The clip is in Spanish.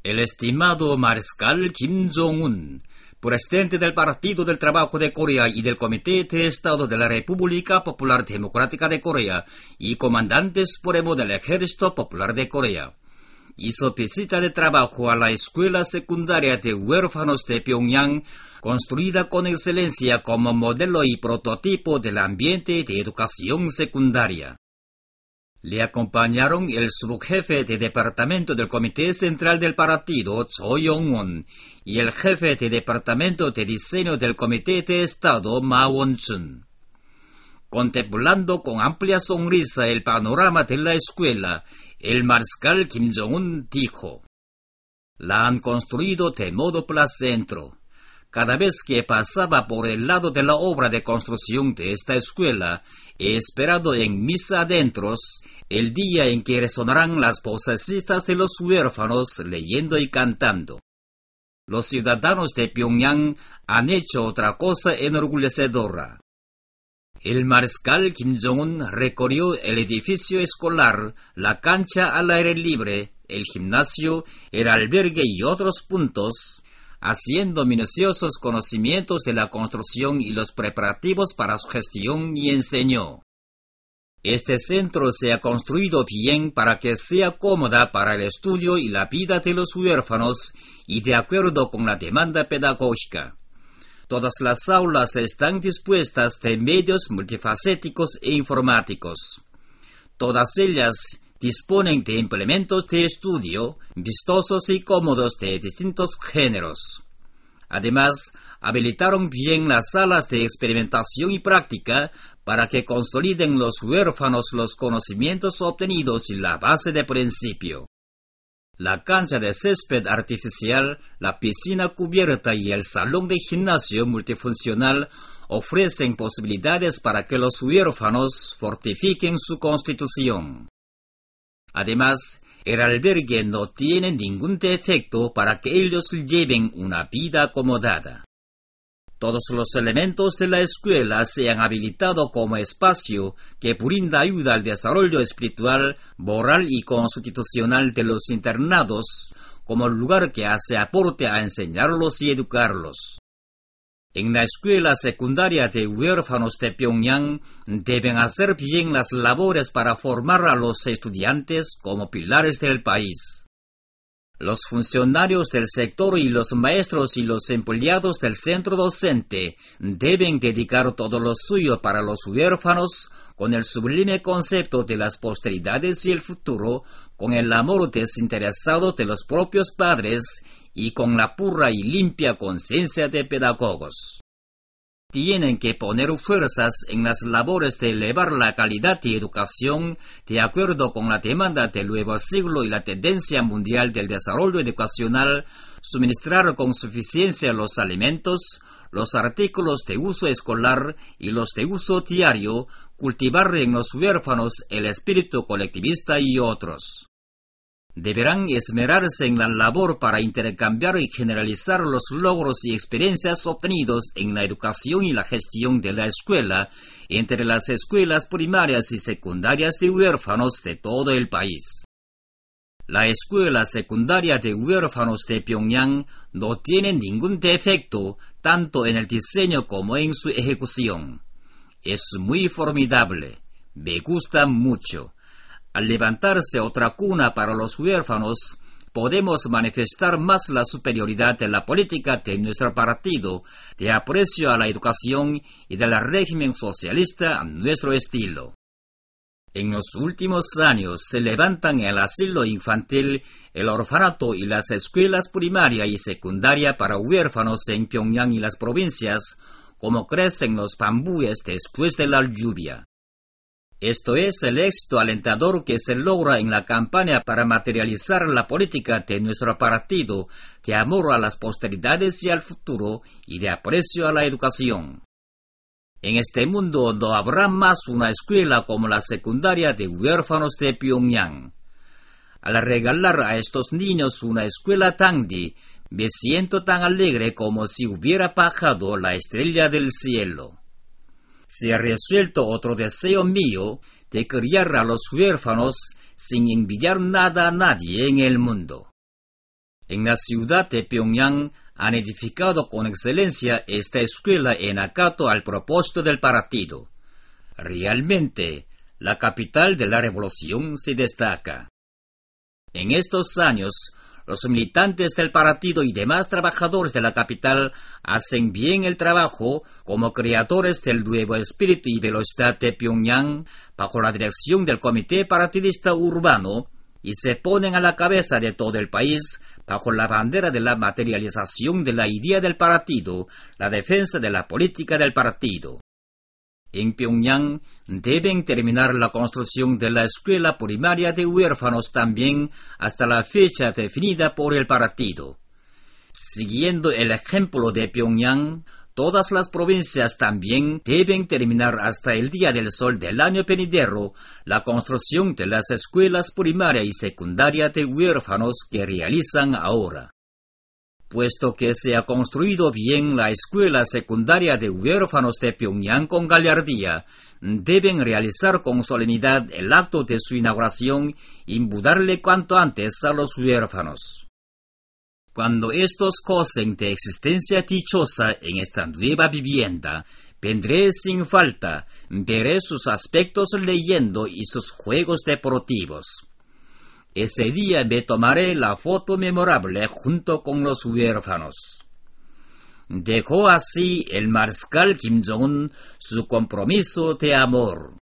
El estimado mariscal Kim Jong-un, presidente del Partido del Trabajo de Corea y del Comité de Estado de la República Popular Democrática de Corea y comandante supremo del Ejército Popular de Corea, hizo visita de trabajo a la escuela secundaria de huérfanos de Pyongyang, construida con excelencia como modelo y prototipo del ambiente de educación secundaria. Le acompañaron el subjefe de departamento del Comité Central del Partido, Cho Yong-won, y el jefe de departamento de diseño del Comité de Estado, Ma Won-chun. Contemplando con amplia sonrisa el panorama de la escuela, el mariscal Kim Jong-un dijo: «La han construido de modo placentero. Cada vez que pasaba por el lado de la obra de construcción de esta escuela, he esperado en mis adentros el día en que resonarán las vocecitas de los huérfanos leyendo y cantando. Los ciudadanos de Pyongyang han hecho otra cosa enorgullecedora». El mariscal Kim Jong-un recorrió el edificio escolar, la cancha al aire libre, el gimnasio, el albergue y otros puntos, haciendo minuciosos conocimientos de la construcción y los preparativos para su gestión, y enseñó: «Este centro se ha construido bien para que sea cómoda para el estudio y la vida de los huérfanos y de acuerdo con la demanda pedagógica. Todas las aulas están dispuestas de medios multifacéticos e informáticos. Todas ellas disponen de implementos de estudio vistosos y cómodos de distintos géneros. Además, habilitaron bien las salas de experimentación y práctica para que consoliden los huérfanos los conocimientos obtenidos y la base de principio. La cancha de césped artificial, la piscina cubierta y el salón de gimnasio multifuncional ofrecen posibilidades para que los huérfanos fortifiquen su constitución. Además, el albergue no tiene ningún defecto para que ellos lleven una vida acomodada. Todos los elementos de la escuela se han habilitado como espacio que brinda ayuda al desarrollo espiritual, moral y constitucional de los internados, como lugar que hace aporte a enseñarlos y educarlos. En la escuela secundaria de huérfanos de Pyongyang deben hacer bien las labores para formar a los estudiantes como pilares del país. Los funcionarios del sector y los maestros y los empleados del centro docente deben dedicar todo lo suyo para los huérfanos con el sublime concepto de las posteridades y el futuro, con el amor desinteresado de los propios padres y con la pura y limpia conciencia de pedagogos. Tienen que poner fuerzas en las labores de elevar la calidad de educación de acuerdo con la demanda del nuevo siglo y la tendencia mundial del desarrollo educacional, suministrar con suficiencia los alimentos, los artículos de uso escolar y los de uso diario, cultivar en los huérfanos el espíritu colectivista y otros. Deberán esmerarse en la labor para intercambiar y generalizar los logros y experiencias obtenidos en la educación y la gestión de la escuela entre las escuelas primarias y secundarias de huérfanos de todo el país. La escuela secundaria de huérfanos de Pyongyang no tiene ningún defecto tanto en el diseño como en su ejecución. Es muy formidable. Me gusta mucho. Al levantarse otra cuna para los huérfanos, podemos manifestar más la superioridad de la política de nuestro partido, de aprecio a la educación y del régimen socialista a nuestro estilo. En los últimos años se levantan el asilo infantil, el orfanato y las escuelas primaria y secundaria para huérfanos en Pyongyang y las provincias, como crecen los bambúes después de la lluvia. Esto es el éxito alentador que se logra en la campaña para materializar la política de nuestro partido de amor a las posteridades y al futuro y de aprecio a la educación. En este mundo no habrá más una escuela como la secundaria de huérfanos de Pyongyang. Al regalar a estos niños una escuela Tangdi, me siento tan alegre como si hubiera bajado la estrella del cielo. Se ha resuelto otro deseo mío de criar a los huérfanos sin envidiar nada a nadie en el mundo. En la ciudad de Pyongyang han edificado con excelencia esta escuela en acato al propósito del partido. Realmente, la capital de la revolución se destaca. En estos años, los militantes del partido y demás trabajadores de la capital hacen bien el trabajo como creadores del nuevo espíritu y velocidad de Pyongyang bajo la dirección del Comité Partidista Urbano y se ponen a la cabeza de todo el país bajo la bandera de la materialización de la idea del partido, la defensa de la política del partido. En Pyongyang deben terminar la construcción de la escuela primaria de huérfanos también hasta la fecha definida por el partido. Siguiendo el ejemplo de Pyongyang, todas las provincias también deben terminar hasta el Día del Sol del año venidero la construcción de las escuelas primaria y secundaria de huérfanos que realizan ahora. Puesto que se ha construido bien la escuela secundaria de huérfanos de Pyongyang con gallardía, deben realizar con solemnidad el acto de su inauguración y mudarle cuanto antes a los huérfanos. Cuando estos gocen de existencia dichosa en esta nueva vivienda, vendré sin falta, veré sus aspectos leyendo y sus juegos deportivos. Ese día me tomaré la foto memorable junto con los huérfanos. Dejó así el mariscal Kim Jong-un su compromiso de amor.